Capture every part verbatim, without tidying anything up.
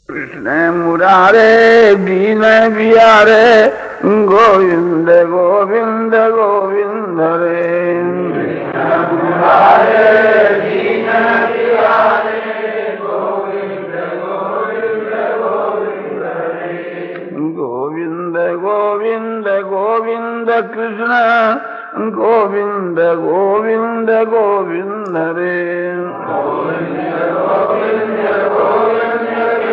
कृष्ण मुरारे दीन बिहारे गोविंद गोविंद गोविंद रे। मुरारे दीन बिहारे गोविंद गोविंद गोविंद रे। गोविंद गोविंद गोविंद कृष्ण गोविंद गोविंद गोविंद रे। गोविंद गोविंद गोविंद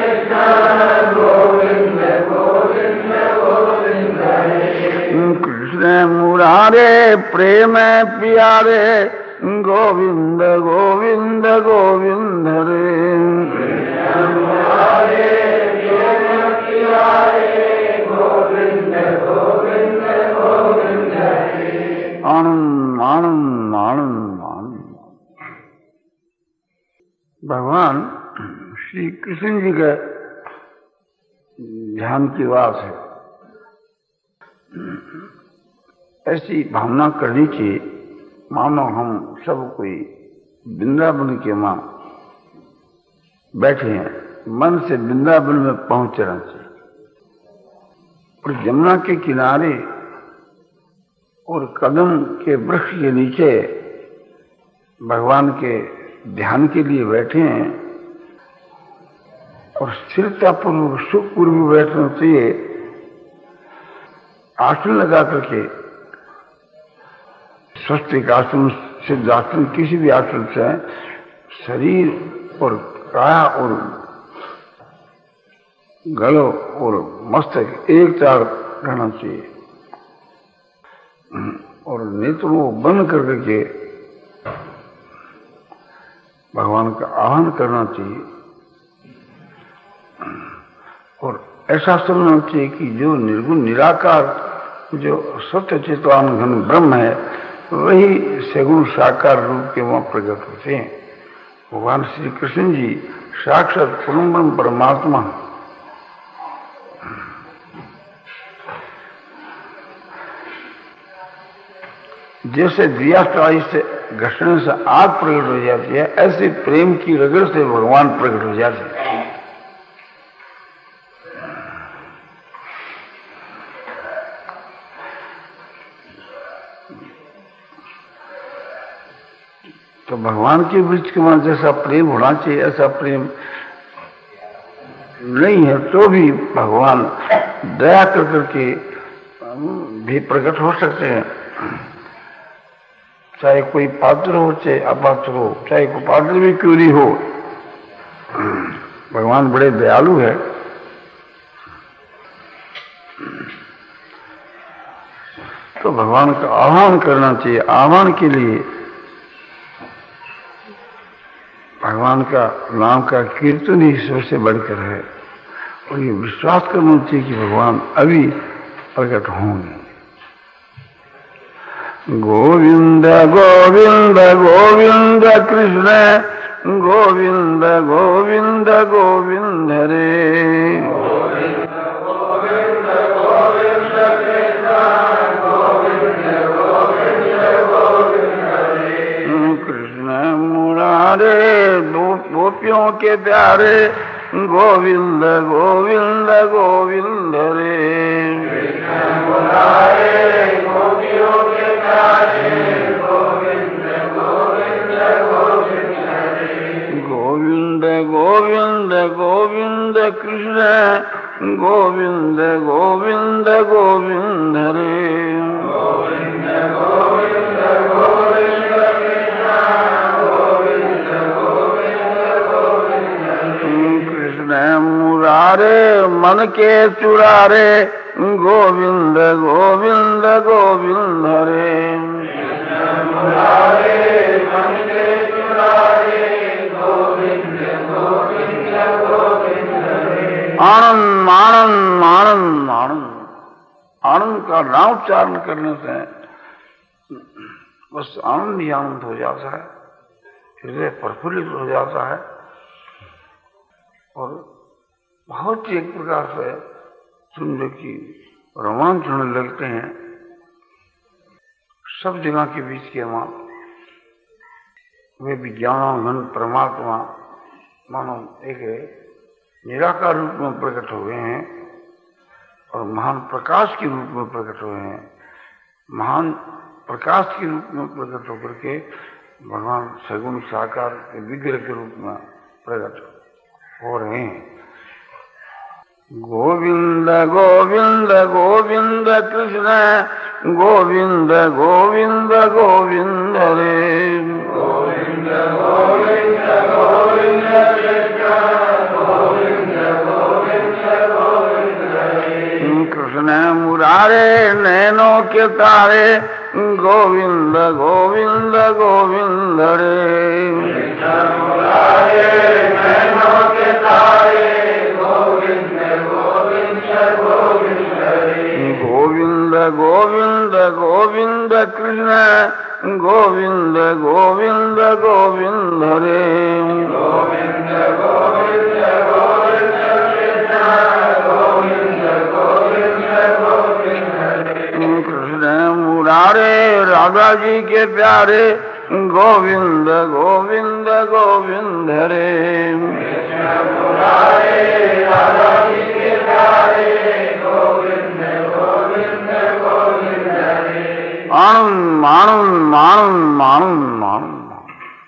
गोविंद गोविंद गोविंद कृष्ण मुरारे प्रेम प्यारे गोविंद गोविंद गोविंद रे। कृष्ण मुरारे प्रेम प्यारे गोविंद गोविंद गोविंद आनंद आनंद आनंद आनंद। भगवान श्री कृष्ण जी का ध्यान की बात है। ऐसी भावना करनी चाहिए मानो हम सब कोई वृंदावन के मां बैठे हैं, मन से वृंदावन में पहुंचना चाहिए। और यमुना के किनारे और कदम के वृक्ष के नीचे भगवान के ध्यान के लिए बैठे हैं और स्थिरता पूर्वक सुखपूर्वक बैठना चाहिए। आसन लगा करके स्वस्तिक आसन, सिद्धासन, किसी भी आसन से शरीर और काया और गलो और मस्तक एक तार रहना चाहिए और नेत्रों को बंद करके भगवान का आह्वान करना चाहिए। और ऐसा समझना चाहिए कि जो निर्गुण निराकार, जो सत्य चित्वान घन ब्रह्म है, वही सगुण साकार रूप के वहां प्रकट होते हैं। भगवान श्री कृष्ण जी साक्षात परम ब्रह्म परमात्मा। जैसे दिया कड़ाही से घसने से आग प्रकट हो जाती है, ऐसे प्रेम की रगड़ से भगवान प्रकट हो जाते हैं। तो भगवान के बीच के वहां जैसा प्रेम होना चाहिए, ऐसा प्रेम नहीं है तो भी भगवान दया कर करके भी प्रकट हो सकते हैं। चाहे कोई पात्र हो चाहे अपात्र हो, चाहे कोई पात्र भी क्यों नहीं हो, भगवान बड़े दयालु है। तो भगवान का आह्वान करना चाहिए। आह्वान के लिए भगवान का नाम का कीर्तन ही सबसे बढ़कर है। और ये विश्वास करना चाहिए कि भगवान अभी प्रकट होंगे। गोविंद गोविंद गोविंद कृष्ण गोविंद गोविंद गोविंद रे। गोविंद गोविंद गोविंद कृष्ण गोविंद गोविंद गोविंद रे। कृष्ण मुरारे गोपियों के प्यारे गोविंद गोविंद गोविंद रे। कृष्ण मुरारे गोपियों के प्यारे गोविंद गोविंद गोविंद रे। गोविंद गोविंद गोविंद कृष्ण गोविंद गोविंद गोविंद रे। गोविंद गोविंद गोविंद कृष्ण गोविंद गोविंद गोविंद रे। कृष्ण मुरारे मन के चुरारे गोविंद गोविंद गोविंद रे। कृष्ण मुरारे मन के चुरारे गोविंद गोविंद गोविंद रे। आनंद आनंद आनंद आनंद आनंद का नामोच्चारण करने से बस आनंद ही आनंद हो जाता है, हृदय प्रफुल्लित हो जाता है और बहुत ही एक प्रकार से सुंदर की रोमांच होने लगते हैं। सब जगह के बीच के मां वे विज्ञान घन परमात्मा मानो एक निराकार रूप में प्रकट हो गए हैं और महान प्रकाश के रूप में प्रकट हुए हैं। महान प्रकाश के रूप में प्रकट होकर के भगवान सगुण साकार के विग्रह के रूप में प्रकट हो रहे हैं। गोविंद गोविंद गोविंद कृष्ण गोविंद गोविंद गोविंद रे। गोविंद गोविंद गोविंद कृष्ण गोविंद गोविंद गोविंद रे। कृष्ण मुरारे नैनों के तारे गोविंद गोविंद गोविंद रे। कृष्ण मुरारे नैनों के तारे गोविंद गोविंद गोविंद कृष्ण गोविंद गोविंद गोविंद रे। गोविंद गोविंद गोविंद कृष्ण गोविंद गोविंद गोविंद रे। कृष्ण मुरारे राधा जी के प्यारे गोविंद गोविंद गोविंद रे। कृष्ण मुरारे राधा जी के प्यारे गोविंद गोविंद गोविंद रे। आनंद आनंद आनंद आनंद आनंद।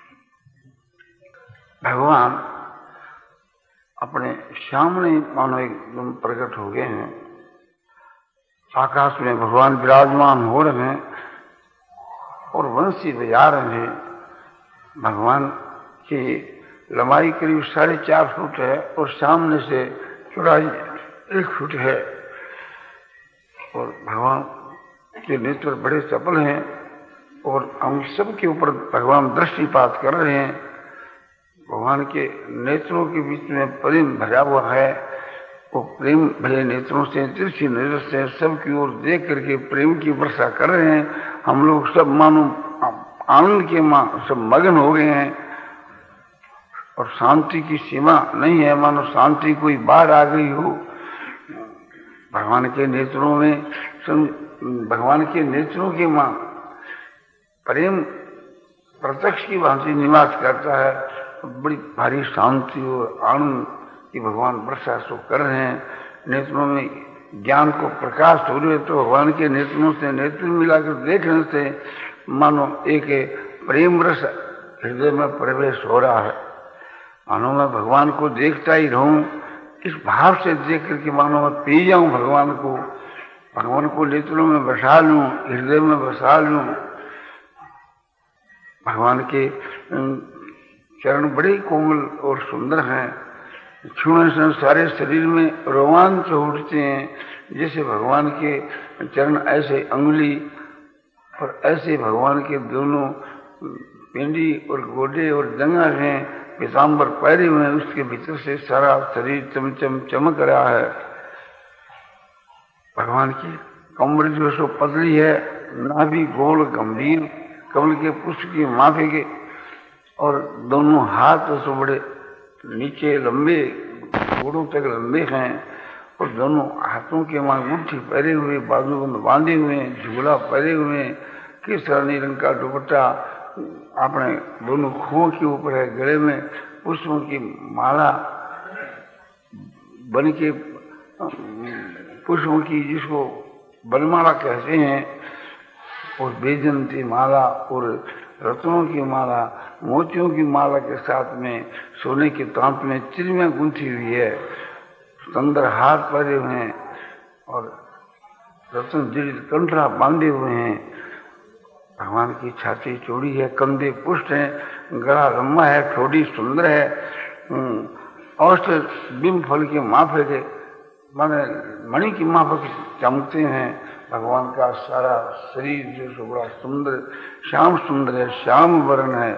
भगवान अपने सामने मानो एकदम प्रकट हो गए हैं। आकाश में भगवान विराजमान हो रहे हैं और वंशी बजा रहे हैं। भगवान की लंबाई करीब साढ़े चार फुट है और सामने से चौड़ाई एक फुट है और भगवान के नेत्र बड़े चपल हैं और हम सब के ऊपर भगवान दृष्टिपात कर रहे हैं। भगवान के नेत्रों के बीच में प्रेम भरा हुआ है। वो प्रेम भरे नेत्रों से तिरछी नजर से सबकी ओर देख करके प्रेम की वर्षा कर रहे हैं। हम लोग सब मानो आनंद के मां सब मगन हो गए हैं और शांति की सीमा नहीं है, मानो शांति कोई बाढ़ आ गई हो। भगवान के नेत्रों में भगवान के नेत्रों के मां प्रेम प्रत्यक्ष की भांति निवास करता है। बड़ी भारी शांति और आनंद की भगवान वर्षा सो कर रहे हैं। नेत्रों में ज्ञान को प्रकाश हो रहे तो भगवान के नेत्रों से नेत्र मिलाकर देखने से मानो एक प्रेम रस हृदय में प्रवेश हो रहा है। मानो मैं भगवान को देखता ही रहूं, इस भाव से देख करके मानो मैं पी जाऊं भगवान को, भगवान को नेत्रों में बसा लूं, हृदय में बसा लूं। भगवान के चरण बड़े कोमल और सुंदर हैं। छूने से सारे शरीर में रोमांच उठते हैं। जैसे भगवान के चरण ऐसे अंगुली और ऐसे भगवान के दोनों पिंडी और गोडे और जंघा हैं, पीताम्बर पहरे हुए हैं, उसके भीतर से सारा शरीर चमचम चमक रहा है। भगवान की कमर जो सो पतली है, नाभि गोल गंभीर, कमल के पुष्प की माफे के और दोनों हाथ सो बड़े नीचे लंबे घोड़ों तक लंबे हैं और दोनों हाथों के वहां मुट्ठी पहरे हुए, बाजू में बांधे हुए, झूला पहरे हुए, केसरनी रंग का दुपट्टा अपने दोनों खुओं के ऊपर है, गले में पुष्पों की माला बन के पुष्पों की जिसको बनमाला कहते हैं और बेजंती माला और रत्नों की माला, मोतियों की माला के साथ में सोने के तांत में चिड़िया गुंथी हुई है, सुंदर हार पहरे हुए हैं और रत्न जड़ित कंठा बांधे हुए हैं। भगवान की छाती चौड़ी है, कंधे पुष्ट हैं, गला लंबा है, ठोड़ी सुंदर है, औष्ठ बिंब फल के माफे के माने मणि की माफक चमकते हैं। भगवान का सारा शरीर जो सो बड़ा सुंदर श्याम सुंदर है, श्याम वर्ण है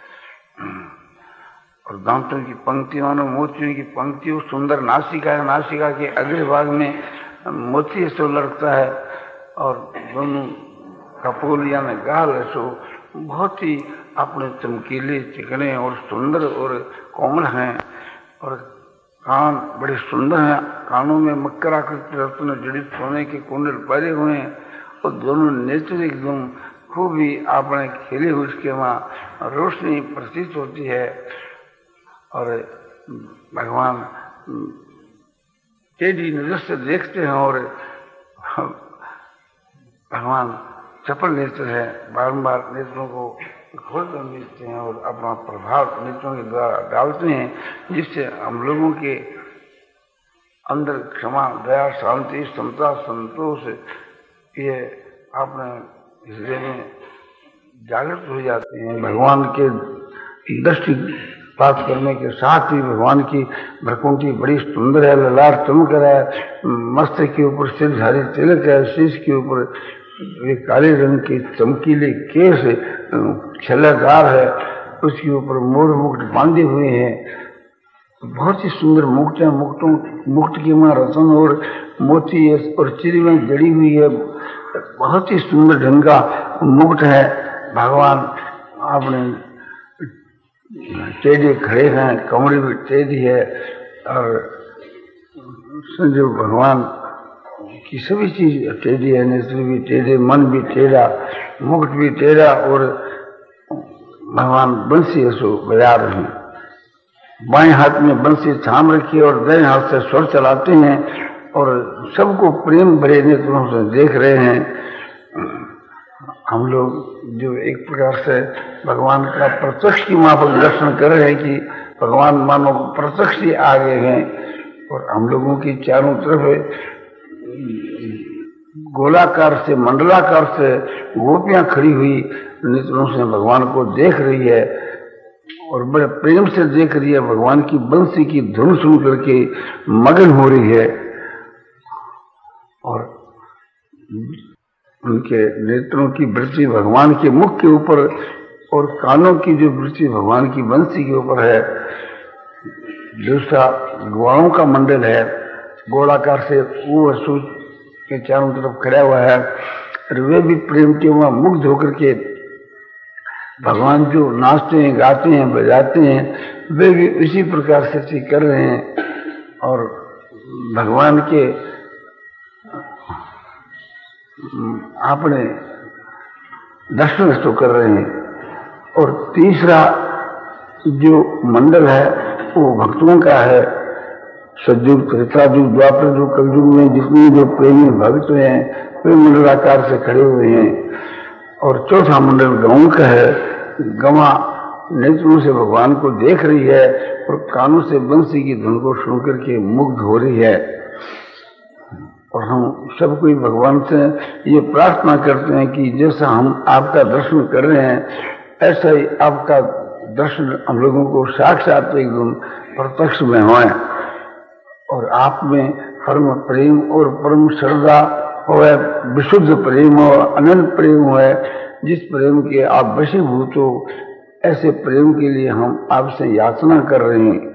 और दांतों की पंक्तियों में मोतियों की पंक्तियों, सुंदर नासिका है, नासिका के अगले भाग में मोती सो लड़ता है और दोनों कपोल यानी गाल है सो बहुत ही अपने चमकीले चिकने और सुंदर और कोमल हैं और कान बड़े सुंदर हैं। कानों में मकर आकृति रत्न जड़ित सोने के कुंडल पहरे हुए हैं और दोनों नेत्र एकदम खूब ही आपने खिले हुए, उसके वहां रोशनी प्रतीत होती है और भगवान टेढ़ी नजर से देखते हैं और भगवान चपल नेत्र है, बारंबार नेत्रों को खोल कर देखते हैं और अपना प्रभाव नेत्रों के द्वारा डालते हैं, जिससे हम लोगों के अंदर क्षमा, दया, शांति, समता, संतोष ये अपने हृदय में जागृत हो जाते हैं। भगवान के दृष्टि प्राप्त करने के साथ ही भगवान की भ्रकुंठी बड़ी सुंदर है, ललाट चमक रहा है, मस्तक के ऊपर सिरधारी तिलक है, शीश के ऊपर एक काले रंग के चमकीले केस छल्लादार है, उसके ऊपर मोर मुकुट बांधे हुए हैं, बहुत ही सुंदर मुकुट है। मुकुटों मुकुट की वहाँ रतन और मोती और चिरी में जड़ी हुई है, बहुत ही सुंदर ढंग का मुकुट है। भगवान आपने टेढ़े खड़े हैं, कमर भी टेढ़ी है और संजो भगवान की सभी चीज टेढ़ी है, नेत्र भी टेढ़े, मन भी टेढ़ा, मुकुट भी टेढ़ा और भगवान बंसी ऐसो बजा रहे हैं। बाएं हाथ में बंसी थाम रखी और दाएं हाथ से स्वर चलाते हैं और सबको प्रेम भरे नेत्रों से देख रहे हैं। हम लोग जो एक प्रकार से भगवान का प्रत्यक्ष की माफक दर्शन कर रहे हैं कि भगवान मानो प्रत्यक्ष ही आ गए हैं और हम लोगों की चारों तरफ गोलाकार से मंडलाकार से गोपियां खड़ी हुई नेत्रों से भगवान को देख रही है और बड़े प्रेम से देख रही है। भगवान की बंसी की धुन सुन करके मगन हो रही है और उनके नेत्रों की वृत्ति भगवान के मुख के ऊपर और कानों की जो वृत्ति भगवान की बंसी के ऊपर है। दूसरा ग्वालों का मंडल है, गोलाकार से वो सूच के चारों तरफ खड़ा हुआ है और वे भी प्रेम के वहां मुग्ध होकर के भगवान जो नाचते हैं, गाते हैं, बजाते हैं, वे भी इसी प्रकार से कर रहे हैं और भगवान के अपने दर्शन तो कर रहे हैं। और तीसरा जो मंडल है वो भक्तों का है। सतयुग, त्रेतायुग, द्वापर युग, कलयुग में जितने जो प्रेमी भक्त हैं वे मंडलाकार से खड़े हुए हैं। और चौथा मंडल गाँव का है। गवा नेत्रों से भगवान को देख रही है और कानों से बंसी की धुन को सुन करके मुग्ध हो रही है। और हम सब कोई भगवान से ये प्रार्थना करते हैं कि जैसा हम आपका दर्शन कर रहे हैं ऐसा ही आपका दर्शन हम लोगों को साक्षात एकदम प्रत्यक्ष में होए और आप में परम प्रेम और परम श्रद्धा हो, विशुद्ध प्रेम हो, अनंत प्रेम हो, जिस प्रेम के आप वशीभूत हो, ऐसे प्रेम के लिए हम आपसे याचना कर रहे हैं।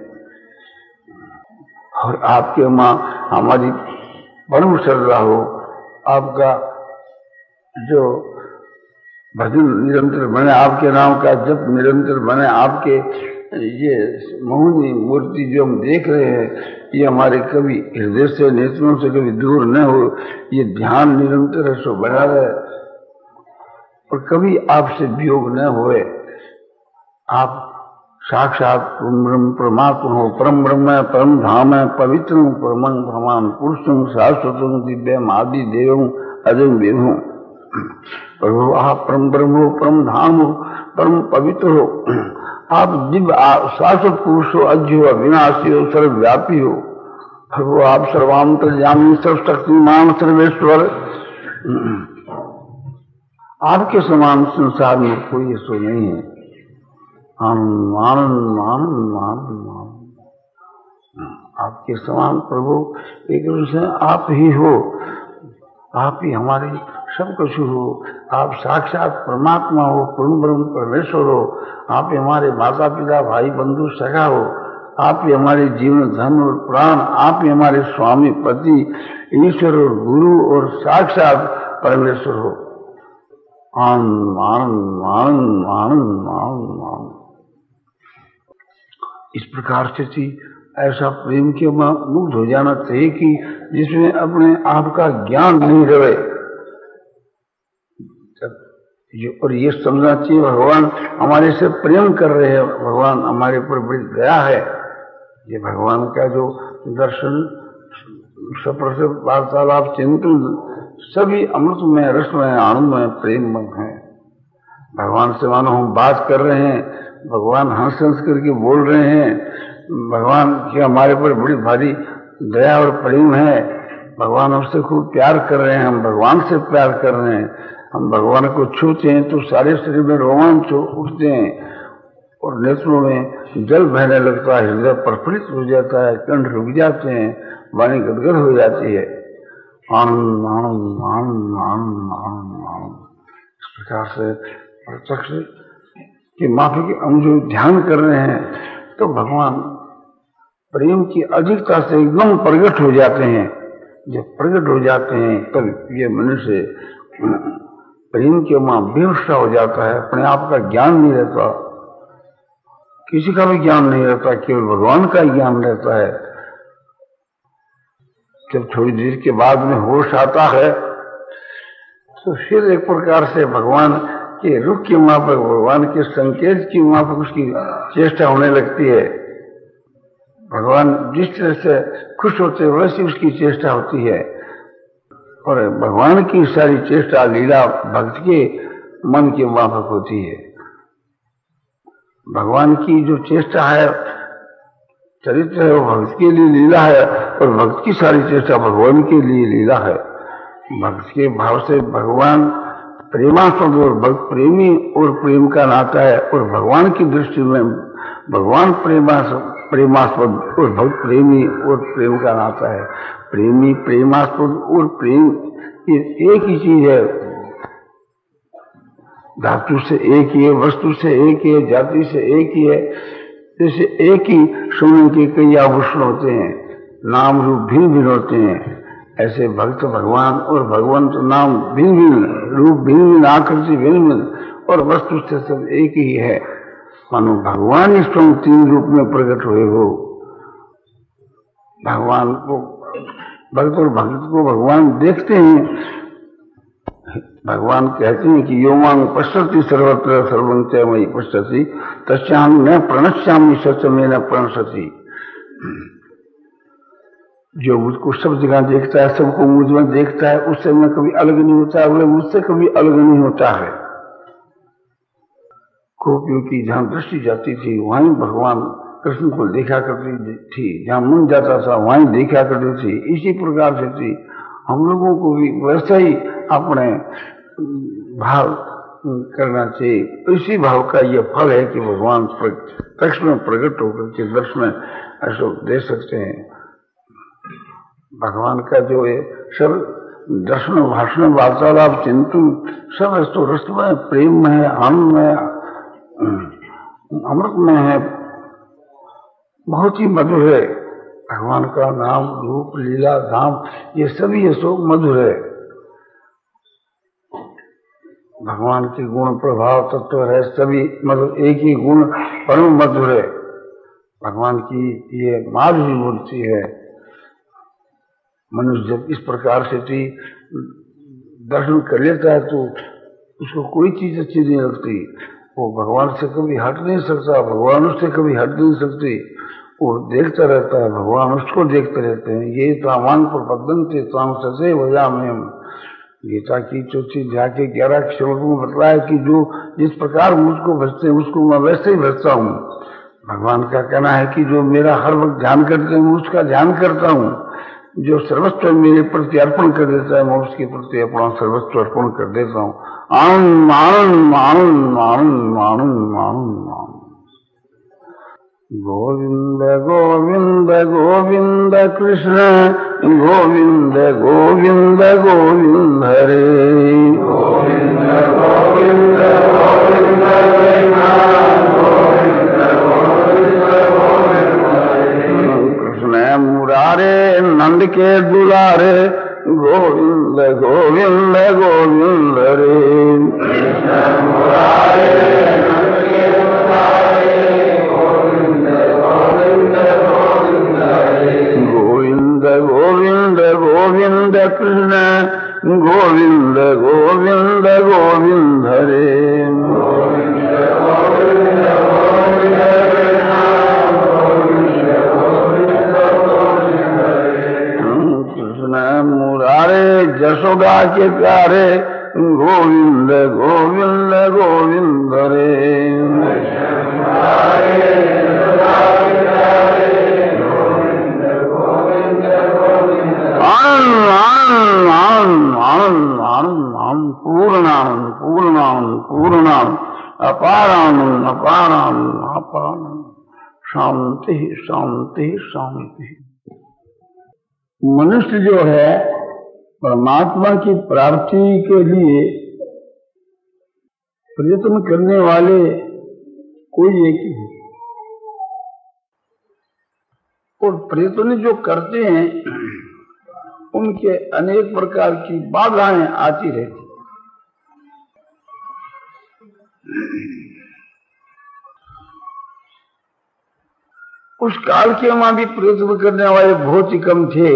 और आपके माँ हमारी परम श्रद्धा हो, आपका जो भजन निरंतर बने, आपके नाम का जप निरंतर बने, आपके ये मोहनी मूर्ति जो हम देख रहे हैं ये हमारे कभी हृदय से, नेत्रों से कभी दूर न हो, ये ध्यान निरंतर सो बना रहे और कभी आपसे वियोग न होए। आप साक्षात ब्रह्म परमात्मा हो, परम ब्रह्म है, परम धाम है, पवित्र परमं प्रमाण पुरुषं शाश्वतं दिव्यम आदि देवं अजं विभुं। प्रभु आप परम ब्रह्म हो, परम धाम हो, परम पवित्र हो, आप दिव्य शाश्वत पुरुष हो, अज्ञ हो, अविनाशी हो, सर्वव्यापी हो। प्रभु आप सर्वांतर्यामी, सर्वशक्तिमान, सर्वेश्वर। आपके समान संसार में कोई ऐसा नहीं है। आनंद आनंद आनंद आनंद आपके समान प्रभु एक रूप से आप ही हो। आप ही हमारे सब कुछ हो। आप साक्षात परमात्मा हो, पूर्ण ब्रह्म परमेश्वर हो। आप ही हमारे माता पिता, भाई बंधु, सखा हो। आप ही हमारे जीवन, धन और प्राण। आप ही हमारे स्वामी, पति, ईश्वर और गुरु और साक्षात परमेश्वर हो। आनंद आनंद आनंद आनंद आनंद आनंद। इस प्रकार से थी ऐसा प्रेम के मुग्ध हो जाना चाहिए कि जिसमें अपने आप का ज्ञान नहीं रहे। और ये समझना चाहिए भगवान हमारे से प्रेम कर रहे हैं, भगवान हमारे ऊपर बड़ी दया है। ये भगवान का जो दर्शन, सप्रस वार्तालाप, चिंतन सभी अमृतमय, रसमय, आनंदमय, प्रेममय है। भगवान से मानो हम बात कर रहे हैं, भगवान हंस हंस करके बोल रहे हैं, भगवान की हमारे पर बड़ी भारी दया और प्रेम है, भगवान हमसे खूब प्यार कर रहे हैं, हम भगवान से प्यार कर रहे हैं। हम भगवान को छूते हैं तो सारे शरीर में रोमांच उठते हैं और नेत्रों में जल बहने लगता है, हृदय प्रफुल्लित हो जाता है, कंठ रुक जाते हैं, वाणी गदगद हो जाती है। आनंद आनंद आनंद आनंद आनंद आनंद। इस प्रकार से प्रत्यक्ष की माफी हम जो ध्यान कर रहे हैं तो भगवान प्रेम की अधिकता से एकदम प्रकट हो जाते हैं। जब प्रकट हो जाते हैं तब ये मनुष्य प्रेम के मां बेहोशा हो जाता है, अपने आप का ज्ञान नहीं रहता, किसी का भी ज्ञान नहीं रहता, केवल भगवान का ज्ञान रहता है। जब थोड़ी देर के बाद में होश आता है तो फिर एक प्रकार से भगवान के रुख की माफक, भगवान के संकेत की माफक उसकी चेष्टा होने लगती है। भगवान जिस तरह से खुश होते हैं वैसी उसकी चेष्टा होती है और भगवान की सारी चेष्टा लीला भक्त के मन के माफक होती है। भगवान की जो चेष्टा है, चरित्र है, वो भक्त के लिए लीला है और भक्त की सारी चेष्टा भगवान के लिए लीला है। भक्त के भाव से भगवान प्रेमास्पद और भक्त प्रेमी और प्रेम का नाता है और भगवान की दृष्टि में भगवान प्रेमास्पद प्रेमास्पद और भक्त प्रेमी और प्रेम का नाता है। प्रेमी, प्रेमास्पद और प्रेम ये एक ही चीज है, धातु से एक ही है, वस्तु से एक ही है, जाति से एक ही है। जैसे एक ही सोने के कई आभूषण होते हैं, नाम रूप भिन्न भिन्न होते हैं, ऐसे भक्त भगवान और भगवंत नाम भिन्न भिन्न, रूप भिन्न भिन्न, आकृति भिन्न भिन्न और वस्तु से सब एक ही है। मानो भगवान इस तीन रूप में प्रकट हुए हो। भगवान को भक्त और भक्त को भगवान देखते हैं। भगवान कहते हैं कि यो मांग पश्यति सर्वत्र सर्वं च मयि पश्यति तस्याहं न प्रणश्यामि सच में न प्रणश्यति। जो मुझको सब जगह देखता है, सबको मुझ में देखता है, उससे मैं कभी अलग नहीं होता, वो मुझसे कभी अलग नहीं होता है। गोपियों की जहां दृष्टि जाती थी वहीं भगवान कृष्ण को देखा करती थी, जहां मन जाता था वहीं देखा करती थी। इसी प्रकार से थी हम लोगों को भी वैसा ही अपने भाव करना चाहिए। इसी भाव का यह फल है कि भगवान प्रत्यक्ष में प्रकट होकर के दर्शन ऐसा दे सकते हैं। भगवान का जो है सब दर्शन, भाषण, वार्तालाप, चिंतन सब तो रसमय, प्रेम में है, आनंद में, अमृत में है, बहुत ही मधुर है। भगवान का नाम, रूप, लीला, धाम ये सभी ये सब मधुर है। भगवान के गुण, प्रभाव, तत्व है सभी मतलब एक ही गुण परम मधुर है। भगवान की ये माधुरी मूर्ति है। मनुष्य जब इस प्रकार से थी दर्शन कर लेता है तो उसको कोई चीज अच्छी नहीं लगती। वो भगवान से कभी हट नहीं सकता, भगवान उससे कभी हट नहीं सकती। वो देखता रहता है, भगवान उसको देखते रहते हैं। ये तामान पर बदनते ताम ससे वजा में गीता की चौथी अध्याय के ग्यारह श्लोक में बतलाया कि जो जिस प्रकार मुझको भजते हैं उसको मैं वैसे ही भजता हूँ। भगवान का कहना है कि जो मेरा हर वक्त ध्यान करते हैं मैं उसका ध्यान करता हूँ। जो सर्वस्व मेरे प्रति अर्पण कर देता है मैं उसके प्रति अपना सर्वस्व अर्पण कर देता हूँ। आनंद आनंद आनंद आनंद आनंद आनंद आनंद। गोविंद गोविंद गोविंद कृष्ण गोविंद गोविंद गोविंद हरे गोविंद गोविंद गोविंद कृष्ण मुरारे नंद के दुलारे गोविंद गोविंद गोविंद हरे कृष्ण मुरारे नंद के दुलारे गोविंद गोविंद गोविंद कृष्ण गोविंद गोविंद गोविंद हरे गोविंद गोविंद गोविंद प्यारे जसोदा के प्यारे गोविंद गोविंद गोविंद रे। आनंद आनंद आनंद आनंद आनंद आनंद पूर्णानंद पूर्णानंद पूर्णानंद अपारानंद अपारानंद अपारानंद शांति शांति शांति। मनुष्य जो है परमात्मा की प्राप्ति के लिए प्रयत्न करने वाले कोई एक ही है, और प्रयत्न जो करते हैं उनके अनेक प्रकार की बाधाएं आती रहती। उस काल के वहां भी प्रयत्न करने वाले बहुत ही कम थे।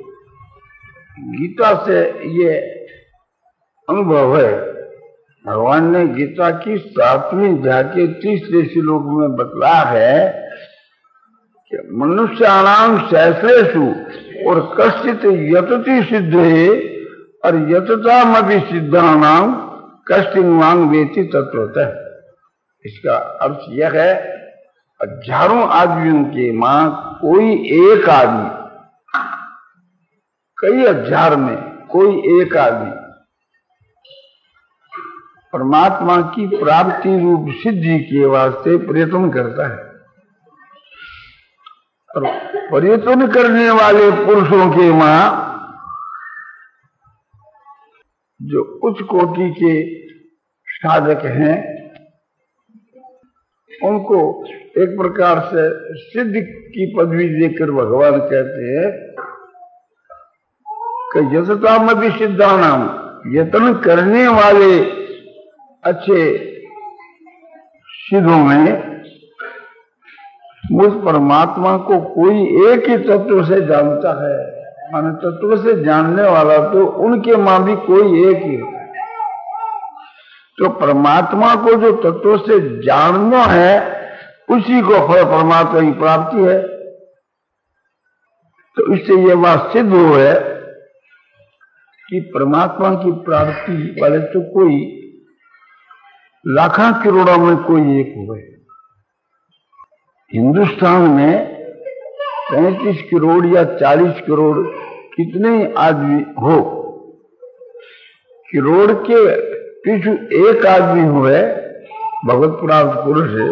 गीता से ये अनुभव है। भगवान ने गीता की सातवीं अध्याय के तीसरे श्लोक में बतलाया है कि मनुष्याणाम सहस्रेषु और कश्चित यतति सिद्धे और यततामपि सिद्धानाम कश्चिन वांग वेति तत्वतः। इसका अर्थ यह है हजारों आदमियों के मां कोई एक आदमी, कई हजार में कोई एक आदमी परमात्मा की प्राप्ति रूप सिद्धि के वास्ते प्रयत्न करता है। और प्रयत्न करने वाले पुरुषों के मां जो उच्च कोटि के साधक हैं उनको एक प्रकार से सिद्ध की पदवी देकर भगवान कहते हैं कि यतताम भी सिद्धानाम, यत्न करने वाले अच्छे सिद्धों में मुझ परमात्मा को कोई एक ही तत्व से जानता है। माने तत्व से जानने वाला तो उनके मां भी कोई एक ही है। तो परमात्मा को जो तत्व से जानना है उसी को फल परमात्मा की प्राप्ति है। तो इससे यह बात सिद्ध हो है कि परमात्मा की प्राप्ति वाले तो कोई लाखों करोड़ों में कोई एक हुए। हिंदुस्तान में पैंतीस करोड़ या चालीस करोड़ कितने आदमी हो, करोड़ के पीछे एक आदमी हुए भगवत प्राप्त पुरुष है,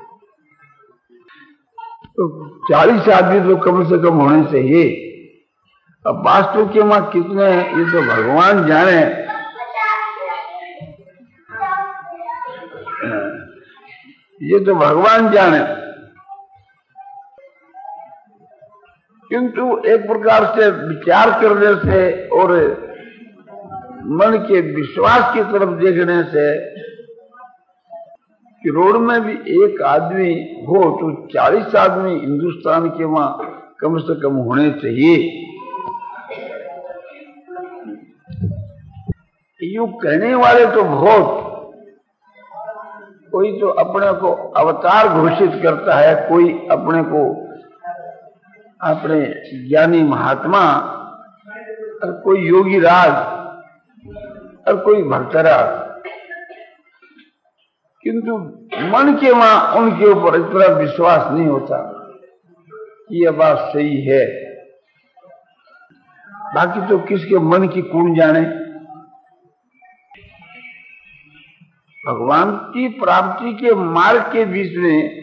तो चालीस आदमी तो कम से कम होने चाहिए। अब वास्तव के वहां कितने हैं ये तो भगवान जाने। ये तो भगवान जाने। किंतु एक प्रकार से विचार करने से और मन के विश्वास की तरफ देखने से करोड़ में भी एक आदमी हो तो चालीस आदमी हिंदुस्तान के वहां कम से कम होने चाहिए। यूं कहने वाले तो बहुत, कोई तो अपने को अवतार घोषित करता है, कोई अपने को अपने ज्ञानी महात्मा, और कोई योगी राज, और कोई भक्तराज। किंतु मन के वहां उनके ऊपर इतना विश्वास नहीं होता कि यह बात सही है। बाकी तो किसके मन की कौन जाने। भगवान की प्राप्ति के मार्ग के बीच में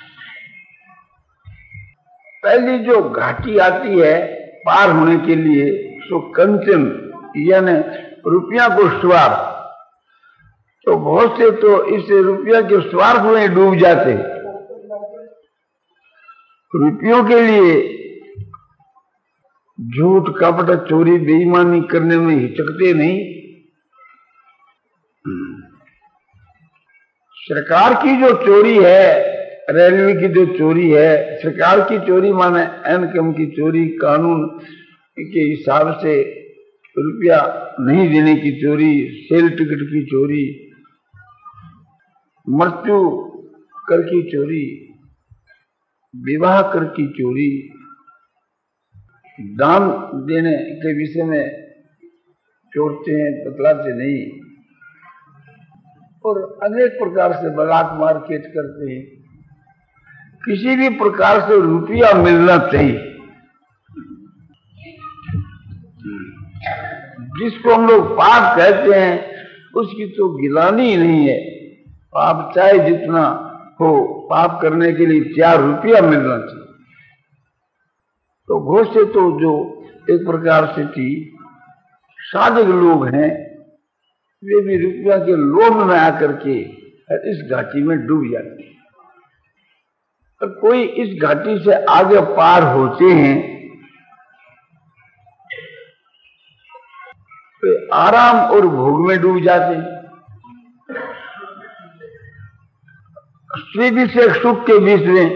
पहली जो घाटी आती है पार होने के लिए सो कंचन यानी रुपया को स्वार्थ। तो बहुत से तो इस रुपया के स्वार्थ में डूब जाते, रुपयों के लिए झूठ कपट चोरी बेईमानी करने में हिचकते नहीं। सरकार की जो चोरी है, रेलवे की जो चोरी है, सरकार की चोरी माने इनकम की चोरी, कानून के हिसाब से रुपया नहीं देने की चोरी, सेल टिकट की चोरी, मृत्यु कर की चोरी, विवाह कर की चोरी, दान देने के विषय में चोरते हैं, बतलाते नहीं, और अनेक प्रकार से ब्लैक मार्केट करते हैं। किसी भी प्रकार से रुपया मिलना चाहिए। जिसको हम लोग पाप कहते हैं उसकी तो गिलानी नहीं है। पाप चाहे जितना हो, पाप करने के लिए चार रुपया मिलना चाहिए। तो बहुत से तो जो एक प्रकार से थी साधक लोग हैं, वे भी रुपया के लोभ में आकर के इस घाटी में डूब जाते हैं। और कोई इस घाटी से आगे पार होते हैं तो आराम और भोग में डूब जाते हैं। स्त्री विषय सुख के बीच में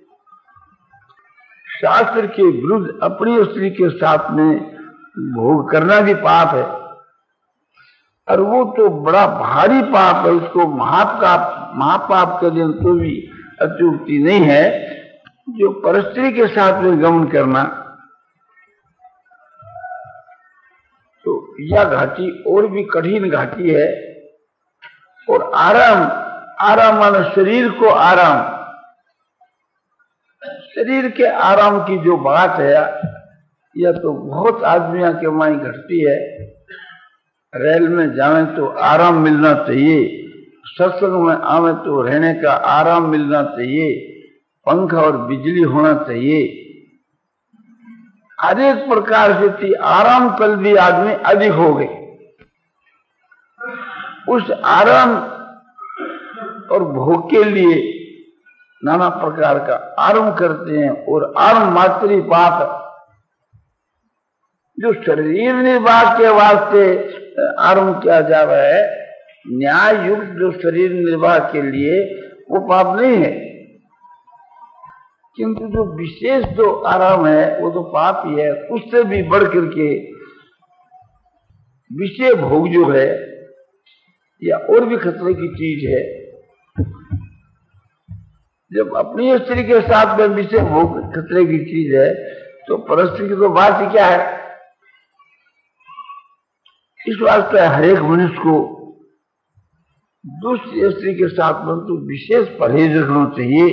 शास्त्र के विरुद्ध अपनी स्त्री के साथ में भोग करना भी पाप है, और वो तो बड़ा भारी पाप है। उसको महापाप महापाप के दिन तो भी अत्युक्ति नहीं है। जो परस्त्री के साथ में गमन करना, तो यह घाटी और भी कठिन घाटी है। और आराम आराम माना शरीर को आराम, शरीर के आराम की जो बात है यह तो बहुत आदमियों के माई घटती है। रेल में जावे तो आराम मिलना चाहिए, सत्संग में आवे तो रहने का आराम मिलना चाहिए, पंखा और बिजली होना चाहिए। हर एक प्रकार से थी आराम कल भी आदमी अधिक हो गए। उस आराम और भोग के लिए नाना प्रकार का आरंभ करते हैं, और आरंभ मात्र ही पाप है। जो शरीर निर्वाह के वास्ते आरंभ किया जा रहा है, न्याय युक्त जो शरीर निर्वाह के लिए, वो पाप नहीं है। किंतु जो विशेष जो आराम है वो तो पाप ही है। उससे भी बढ़ करके विषय भोग जो है या और भी खतरे की चीज है। जब अपनी स्त्री के साथ में विषय भोग खतरे की चीज है, तो परस्त्री की तो बात ही क्या है। इस वास्ते हर एक मनुष्य को दूसरी स्त्री के साथ में तो विशेष परहेज रखना चाहिए।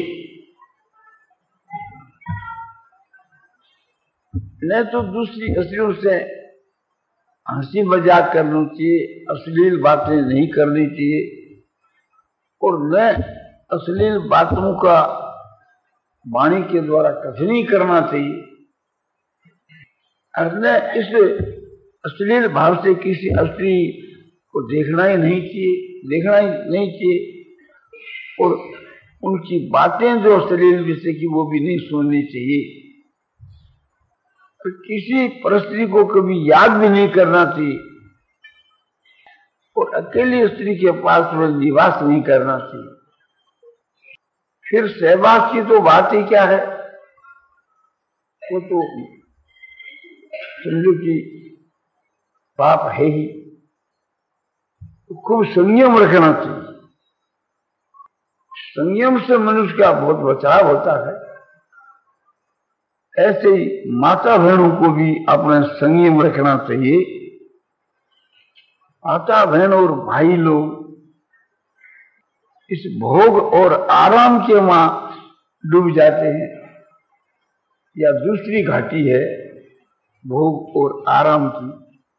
नहीं तो दूसरी स्त्रियों से हंसी मजाक करना चाहिए, अश्लील बातें नहीं करनी चाहिए, और न अश्लील बातों का वाणी के द्वारा कथनी करना चाहिए। और न इस अश्लील भाव से किसी स्त्री को देखना ही नहीं चाहिए, देखना ही नहीं चाहिए, और उनकी बातें जो अश्लील विषय की वो भी नहीं सुननी चाहिए। तो किसी परस्त्री को कभी याद भी नहीं करना चाहिए, और अकेली स्त्री के पास में निवास नहीं करना चाहिए। फिर सहवास की तो बात ही क्या है, वो तो समझो कि पाप है ही। तो खूब संयम रखना चाहिए। संयम से मनुष्य का बहुत बचाव होता है। ऐसे ही माता बहनों को भी अपना संयम रखना चाहिए। माता बहन और भाई लोग इस भोग और आराम के मां डूब जाते हैं। या दूसरी घाटी है भोग और आराम की।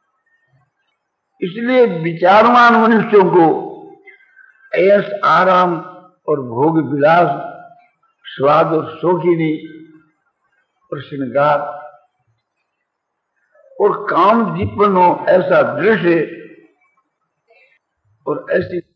इसलिए विचारवान मनुष्यों को ऐश आराम और भोग विलास, स्वाद और शौकीनी और श्रृंगार और काम जीवन हो, ऐसा दृश्य और ऐसी